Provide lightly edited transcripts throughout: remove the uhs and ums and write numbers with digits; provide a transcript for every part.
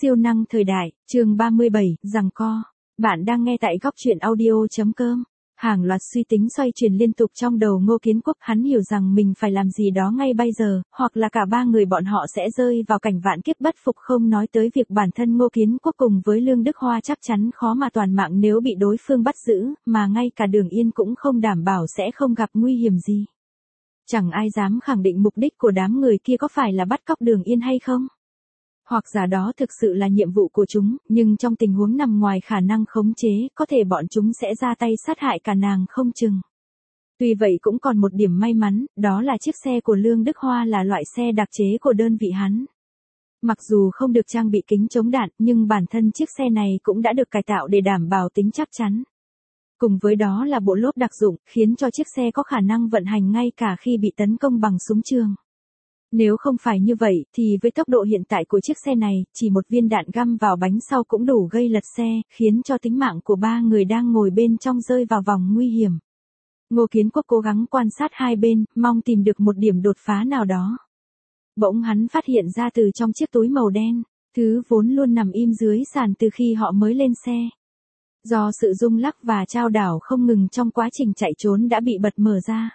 Siêu năng thời đại, chương 37, giằng co. Bạn đang nghe tại góc truyện audio.com. Hàng loạt suy tính xoay chuyển liên tục trong đầu Ngô Kiến Quốc, hắn hiểu rằng mình phải làm gì đó ngay bây giờ, hoặc là cả ba người bọn họ sẽ rơi vào cảnh vạn kiếp bất phục, không nói tới việc bản thân Ngô Kiến Quốc cùng với Lương Đức Hoa chắc chắn khó mà toàn mạng nếu bị đối phương bắt giữ, mà ngay cả Đường Yên cũng không đảm bảo sẽ không gặp nguy hiểm gì. Chẳng ai dám khẳng định mục đích của đám người kia có phải là bắt cóc Đường Yên hay không. Hoặc giả đó thực sự là nhiệm vụ của chúng, nhưng trong tình huống nằm ngoài khả năng khống chế, có thể bọn chúng sẽ ra tay sát hại cả nàng không chừng. Tuy vậy cũng còn một điểm may mắn, đó là chiếc xe của Lương Đức Hoa là loại xe đặc chế của đơn vị hắn. Mặc dù không được trang bị kính chống đạn, nhưng bản thân chiếc xe này cũng đã được cải tạo để đảm bảo tính chắc chắn. Cùng với đó là bộ lốp đặc dụng, khiến cho chiếc xe có khả năng vận hành ngay cả khi bị tấn công bằng súng trường. Nếu không phải như vậy, thì với tốc độ hiện tại của chiếc xe này, chỉ một viên đạn găm vào bánh sau cũng đủ gây lật xe, khiến cho tính mạng của ba người đang ngồi bên trong rơi vào vòng nguy hiểm. Ngô Kiến Quốc cố gắng quan sát hai bên, mong tìm được một điểm đột phá nào đó. Bỗng hắn phát hiện ra từ trong chiếc túi màu đen, thứ vốn luôn nằm im dưới sàn từ khi họ mới lên xe. Do sự rung lắc và chao đảo không ngừng trong quá trình chạy trốn đã bị bật mở ra.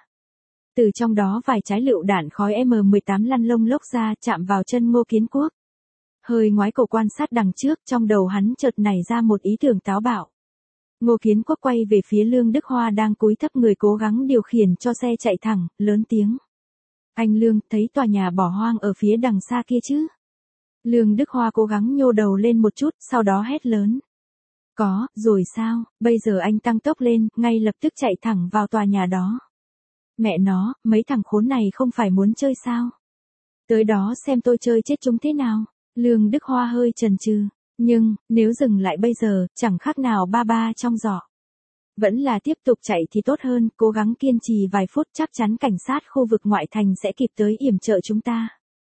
Từ trong đó vài trái lựu đạn khói M18 lăn lông lốc ra, chạm vào chân Ngô Kiến Quốc. Hơi ngoái cổ quan sát đằng trước, trong đầu hắn chợt nảy ra một ý tưởng táo bạo. Ngô Kiến Quốc quay về phía Lương Đức Hoa đang cúi thấp người cố gắng điều khiển cho xe chạy thẳng, lớn tiếng. Anh Lương, thấy tòa nhà bỏ hoang ở phía đằng xa kia chứ? Lương Đức Hoa cố gắng nhô đầu lên một chút, sau đó hét lớn. Có, rồi sao, bây giờ anh tăng tốc lên, ngay lập tức chạy thẳng vào tòa nhà đó. Mẹ nó, mấy thằng khốn này không phải muốn chơi sao? Tới đó xem tôi chơi chết chúng thế nào. Lương Đức Hoa hơi chần chừ, nhưng, nếu dừng lại bây giờ, chẳng khác nào ba ba trong giỏ. Vẫn là tiếp tục chạy thì tốt hơn, cố gắng kiên trì vài phút chắc chắn cảnh sát khu vực ngoại thành sẽ kịp tới yểm trợ chúng ta.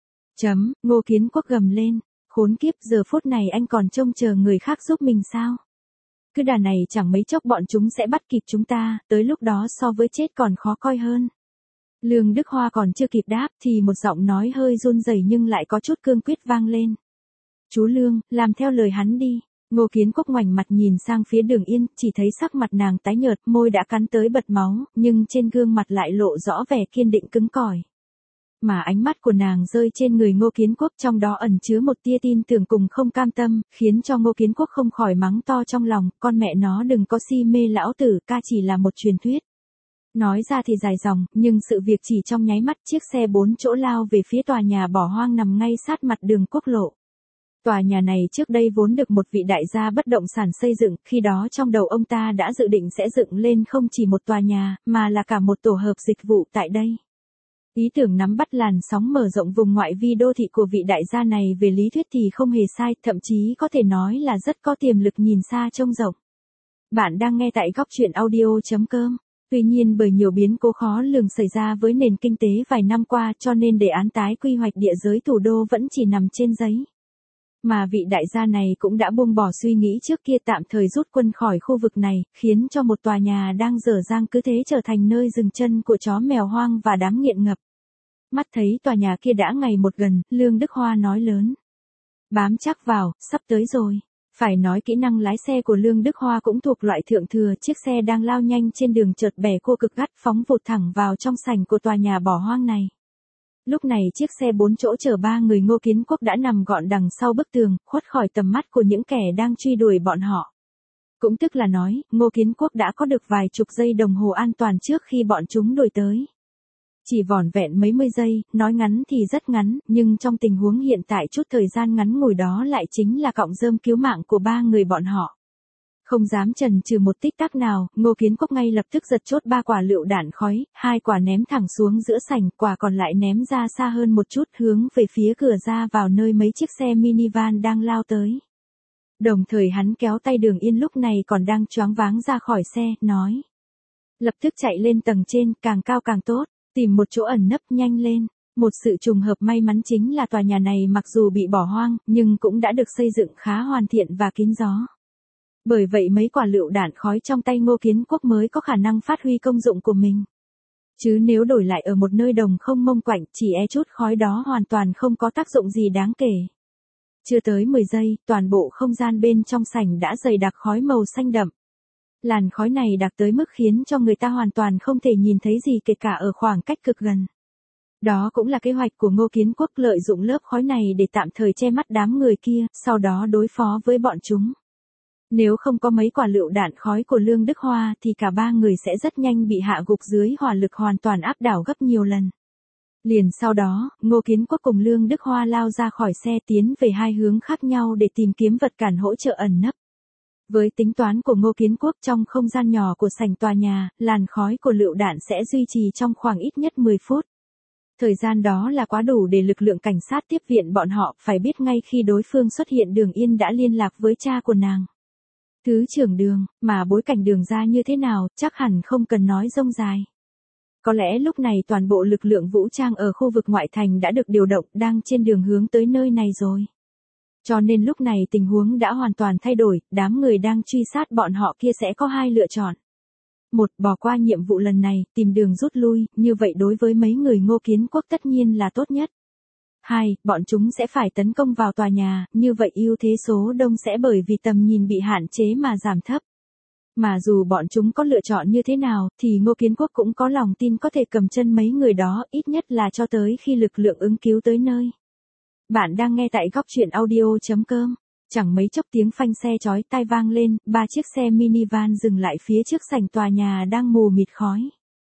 Ngô Kiến Quốc gầm lên, khốn kiếp, giờ phút này anh còn trông chờ người khác giúp mình sao? Cứ đà này chẳng mấy chốc bọn chúng sẽ bắt kịp chúng ta, tới lúc đó so với chết còn khó coi hơn. Lương Đức Hoa còn chưa kịp đáp thì một giọng nói hơi run rẩy nhưng lại có chút cương quyết vang lên. Chú Lương, làm theo lời hắn đi. Ngô Kiến Quốc ngoảnh mặt nhìn sang phía Đường Yên, chỉ thấy sắc mặt nàng tái nhợt, môi đã cắn tới bật máu, nhưng trên gương mặt lại lộ rõ vẻ kiên định cứng cỏi. Mà ánh mắt của nàng rơi trên người Ngô Kiến Quốc, trong đó ẩn chứa một tia tin tưởng cùng không cam tâm, khiến cho Ngô Kiến Quốc không khỏi mắng to trong lòng, con mẹ nó đừng có si mê lão tử, ca chỉ là một truyền thuyết. Nói ra thì dài dòng, nhưng sự việc chỉ trong nháy mắt, chiếc xe 4 chỗ lao về phía tòa nhà bỏ hoang nằm ngay sát mặt đường quốc lộ. Tòa nhà này trước đây vốn được một vị đại gia bất động sản xây dựng, khi đó trong đầu ông ta đã dự định sẽ dựng lên không chỉ một tòa nhà, mà là cả một tổ hợp dịch vụ tại đây. Ý tưởng nắm bắt làn sóng mở rộng vùng ngoại vi đô thị của vị đại gia này về lý thuyết thì không hề sai, thậm chí có thể nói là rất có tiềm lực nhìn xa trông rộng. Bạn đang nghe tại góc truyện audio.com. Tuy nhiên bởi nhiều biến cố khó lường xảy ra với nền kinh tế vài năm qua cho nên đề án tái quy hoạch địa giới thủ đô vẫn chỉ nằm trên giấy. Mà vị đại gia này cũng đã buông bỏ suy nghĩ trước kia tạm thời rút quân khỏi khu vực này, khiến cho một tòa nhà đang dở dang cứ thế trở thành nơi dừng chân của chó mèo hoang và đám nghiện ngập. Mắt thấy tòa nhà kia đã ngày một gần, Lương Đức Hoa nói lớn. Bám chắc vào, sắp tới rồi. Phải nói kỹ năng lái xe của Lương Đức Hoa cũng thuộc loại thượng thừa, chiếc xe đang lao nhanh trên đường chợt bẻ cua cực gắt phóng vụt thẳng vào trong sảnh của tòa nhà bỏ hoang này. Lúc này chiếc xe 4 chỗ chở ba người Ngô Kiến Quốc đã nằm gọn đằng sau bức tường, khuất khỏi tầm mắt của những kẻ đang truy đuổi bọn họ. Cũng tức là nói, Ngô Kiến Quốc đã có được vài chục giây đồng hồ an toàn trước khi bọn chúng đuổi tới. Chỉ vỏn vẹn mấy mươi giây, nói ngắn thì rất ngắn, nhưng trong tình huống hiện tại chút thời gian ngắn ngủi đó lại chính là cọng rơm cứu mạng của ba người bọn họ. Không dám chần chừ một tích tắc nào, Ngô Kiến Quốc ngay lập tức giật chốt 3 quả lựu đạn khói, 2 quả ném thẳng xuống giữa sảnh, quả còn lại ném ra xa hơn một chút hướng về phía cửa ra vào nơi mấy chiếc xe minivan đang lao tới. Đồng thời hắn kéo tay Đường Yên lúc này còn đang choáng váng ra khỏi xe, nói. Lập tức chạy lên tầng trên, càng cao càng tốt, tìm một chỗ ẩn nấp nhanh lên. Một sự trùng hợp may mắn chính là tòa nhà này mặc dù bị bỏ hoang, nhưng cũng đã được xây dựng khá hoàn thiện và kín gió. Bởi vậy mấy quả lựu đạn khói trong tay Ngô Kiến Quốc mới có khả năng phát huy công dụng của mình. Chứ nếu đổi lại ở một nơi đồng không mông quạnh, chỉ chút khói đó hoàn toàn không có tác dụng gì đáng kể. Chưa tới 10 giây, toàn bộ không gian bên trong sảnh đã dày đặc khói màu xanh đậm. Làn khói này đặc tới mức khiến cho người ta hoàn toàn không thể nhìn thấy gì kể cả ở khoảng cách cực gần. Đó cũng là kế hoạch của Ngô Kiến Quốc, lợi dụng lớp khói này để tạm thời che mắt đám người kia, sau đó đối phó với bọn chúng. Nếu không có mấy quả lựu đạn khói của Lương Đức Hoa thì cả ba người sẽ rất nhanh bị hạ gục dưới hỏa lực hoàn toàn áp đảo gấp nhiều lần. Liền sau đó, Ngô Kiến Quốc cùng Lương Đức Hoa lao ra khỏi xe tiến về hai hướng khác nhau để tìm kiếm vật cản hỗ trợ ẩn nấp. Với tính toán của Ngô Kiến Quốc, trong không gian nhỏ của sảnh tòa nhà, làn khói của lựu đạn sẽ duy trì trong khoảng ít nhất 10 phút. Thời gian đó là quá đủ để lực lượng cảnh sát tiếp viện bọn họ, phải biết ngay khi đối phương xuất hiện Đường Yên đã liên lạc với cha của nàng. Thứ trưởng Đường, mà bối cảnh Đường ra như thế nào, chắc hẳn không cần nói rông dài. Có lẽ lúc này toàn bộ lực lượng vũ trang ở khu vực ngoại thành đã được điều động, đang trên đường hướng tới nơi này rồi. Cho nên lúc này tình huống đã hoàn toàn thay đổi, đám người đang truy sát bọn họ kia sẽ có hai lựa chọn. Một, bỏ qua nhiệm vụ lần này, tìm đường rút lui, như vậy đối với mấy người Ngô Kiến Quốc tất nhiên là tốt nhất. Hai, bọn chúng sẽ phải tấn công vào tòa nhà, như vậy ưu thế số đông sẽ bởi vì tầm nhìn bị hạn chế mà giảm thấp. Mà dù bọn chúng có lựa chọn như thế nào, thì Ngô Kiến Quốc cũng có lòng tin có thể cầm chân mấy người đó, ít nhất là cho tới khi lực lượng ứng cứu tới nơi. Bạn đang nghe tại góc truyện audio.com. Chẳng mấy chốc tiếng phanh xe chói tai vang lên, ba chiếc xe minivan dừng lại phía trước sảnh tòa nhà đang mù mịt khói.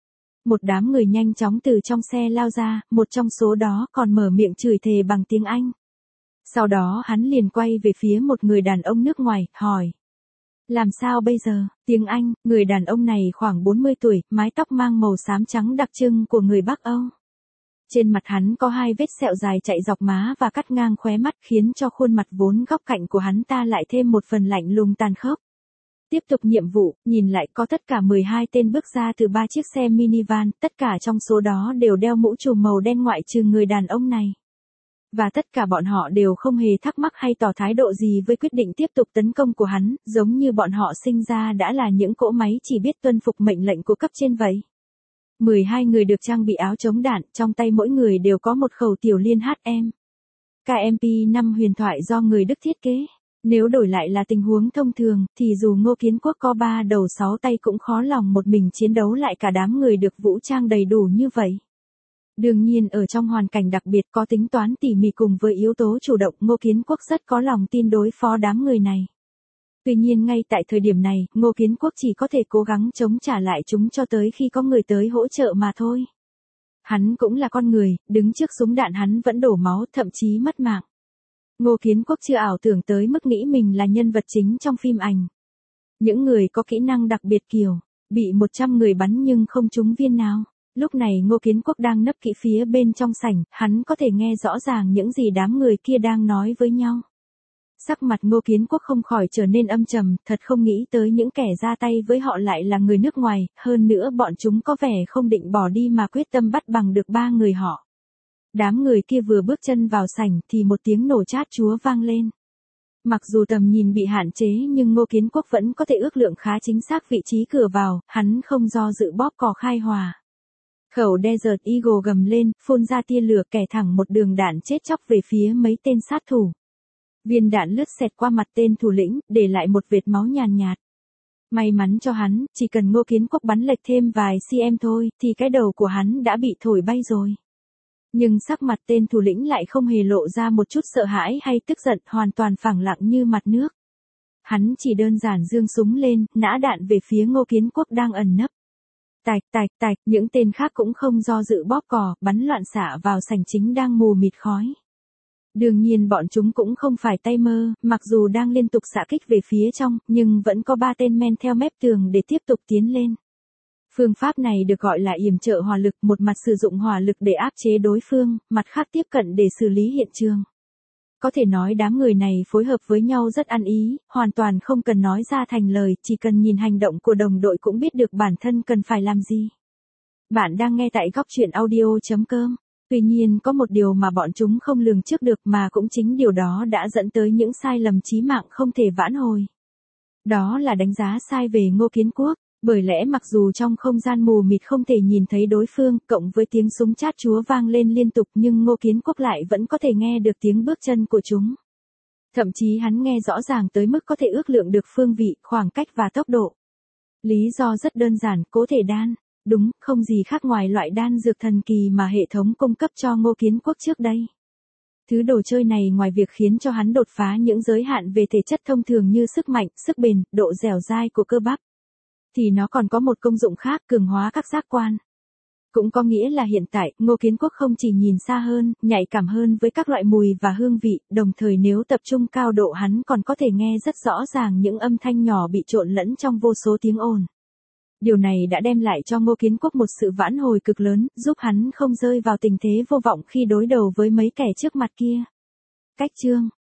Một đám người nhanh chóng từ trong xe lao ra, một trong số đó còn mở miệng chửi thề bằng tiếng Anh. Sau đó hắn liền quay về phía một người đàn ông nước ngoài, hỏi. Làm sao bây giờ? Tiếng Anh, người đàn ông này khoảng 40 tuổi, mái tóc mang màu xám trắng đặc trưng của người Bắc Âu. Trên mặt hắn có hai vết sẹo dài chạy dọc má và cắt ngang khóe mắt, khiến cho khuôn mặt vốn góc cạnh của hắn ta lại thêm một phần lạnh lùng tàn khốc. Tiếp tục nhiệm vụ, nhìn lại có tất cả 12 tên bước ra từ ba chiếc xe minivan, tất cả trong số đó đều đeo mũ trùm màu đen ngoại trừ người đàn ông này. Và tất cả bọn họ đều không hề thắc mắc hay tỏ thái độ gì với quyết định tiếp tục tấn công của hắn, giống như bọn họ sinh ra đã là những cỗ máy chỉ biết tuân phục mệnh lệnh của cấp trên vậy. 12 người được trang bị áo chống đạn, trong tay mỗi người đều có một khẩu tiểu liên HM. KMP-5 huyền thoại do người Đức thiết kế. Nếu đổi lại là tình huống thông thường, thì dù Ngô Kiến Quốc có 3 đầu 6 tay cũng khó lòng một mình chiến đấu lại cả đám người được vũ trang đầy đủ như vậy. Đương nhiên ở trong hoàn cảnh đặc biệt có tính toán tỉ mỉ cùng với yếu tố chủ động, Ngô Kiến Quốc rất có lòng tin đối phó đám người này. Tuy nhiên ngay tại thời điểm này, Ngô Kiến Quốc chỉ có thể cố gắng chống trả lại chúng cho tới khi có người tới hỗ trợ mà thôi. Hắn cũng là con người, đứng trước súng đạn hắn vẫn đổ máu, thậm chí mất mạng. Ngô Kiến Quốc chưa ảo tưởng tới mức nghĩ mình là nhân vật chính trong phim ảnh. Những người có kỹ năng đặc biệt kiểu, bị 100 người bắn nhưng không trúng viên nào. Lúc này Ngô Kiến Quốc đang nấp kỹ phía bên trong sảnh, hắn có thể nghe rõ ràng những gì đám người kia đang nói với nhau. Sắc mặt Ngô Kiến Quốc không khỏi trở nên âm trầm, thật không nghĩ tới những kẻ ra tay với họ lại là người nước ngoài, hơn nữa bọn chúng có vẻ không định bỏ đi mà quyết tâm bắt bằng được ba người họ. Đám người kia vừa bước chân vào sảnh thì một tiếng nổ chát chúa vang lên. Mặc dù tầm nhìn bị hạn chế nhưng Ngô Kiến Quốc vẫn có thể ước lượng khá chính xác vị trí cửa vào, hắn không do dự bóp cò khai hòa. Khẩu Desert Eagle gầm lên, phun ra tia lửa kẻ thẳng một đường đạn chết chóc về phía mấy tên sát thủ. Viên đạn lướt xẹt qua mặt tên thủ lĩnh, để lại một vệt máu nhàn nhạt. May mắn cho hắn, chỉ cần Ngô Kiến Quốc bắn lệch thêm vài cm thôi, thì cái đầu của hắn đã bị thổi bay rồi. Nhưng sắc mặt tên thủ lĩnh lại không hề lộ ra một chút sợ hãi hay tức giận, hoàn toàn phẳng lặng như mặt nước. Hắn chỉ đơn giản giương súng lên, nã đạn về phía Ngô Kiến Quốc đang ẩn nấp. Tạch tạch tạch, những tên khác cũng không do dự bóp cò, bắn loạn xạ vào sảnh chính đang mù mịt khói. Đương nhiên bọn chúng cũng không phải tay mơ, mặc dù đang liên tục xạ kích về phía trong, nhưng vẫn có 3 tên men theo mép tường để tiếp tục tiến lên. Phương pháp này được gọi là yểm trợ hỏa lực, một mặt sử dụng hỏa lực để áp chế đối phương, mặt khác tiếp cận để xử lý hiện trường. Có thể nói đám người này phối hợp với nhau rất ăn ý, hoàn toàn không cần nói ra thành lời, chỉ cần nhìn hành động của đồng đội cũng biết được bản thân cần phải làm gì. Bạn đang nghe tại góc truyện audio.com. Tuy nhiên có một điều mà bọn chúng không lường trước được mà cũng chính điều đó đã dẫn tới những sai lầm chí mạng không thể vãn hồi. Đó là đánh giá sai về Ngô Kiến Quốc, bởi lẽ mặc dù trong không gian mù mịt không thể nhìn thấy đối phương, cộng với tiếng súng chát chúa vang lên liên tục nhưng Ngô Kiến Quốc lại vẫn có thể nghe được tiếng bước chân của chúng. Thậm chí hắn nghe rõ ràng tới mức có thể ước lượng được phương vị, khoảng cách và tốc độ. Lý do rất đơn giản, cố thể đan. Đúng, không gì khác ngoài loại đan dược thần kỳ mà hệ thống cung cấp cho Ngô Kiến Quốc trước đây. Thứ đồ chơi này ngoài việc khiến cho hắn đột phá những giới hạn về thể chất thông thường như sức mạnh, sức bền, độ dẻo dai của cơ bắp, thì nó còn có một công dụng khác, cường hóa các giác quan. Cũng có nghĩa là hiện tại, Ngô Kiến Quốc không chỉ nhìn xa hơn, nhạy cảm hơn với các loại mùi và hương vị, đồng thời nếu tập trung cao độ hắn còn có thể nghe rất rõ ràng những âm thanh nhỏ bị trộn lẫn trong vô số tiếng ồn. Điều này đã đem lại cho Ngô Kiến Quốc một sự vãn hồi cực lớn, giúp hắn không rơi vào tình thế vô vọng khi đối đầu với mấy kẻ trước mặt kia. Cách chương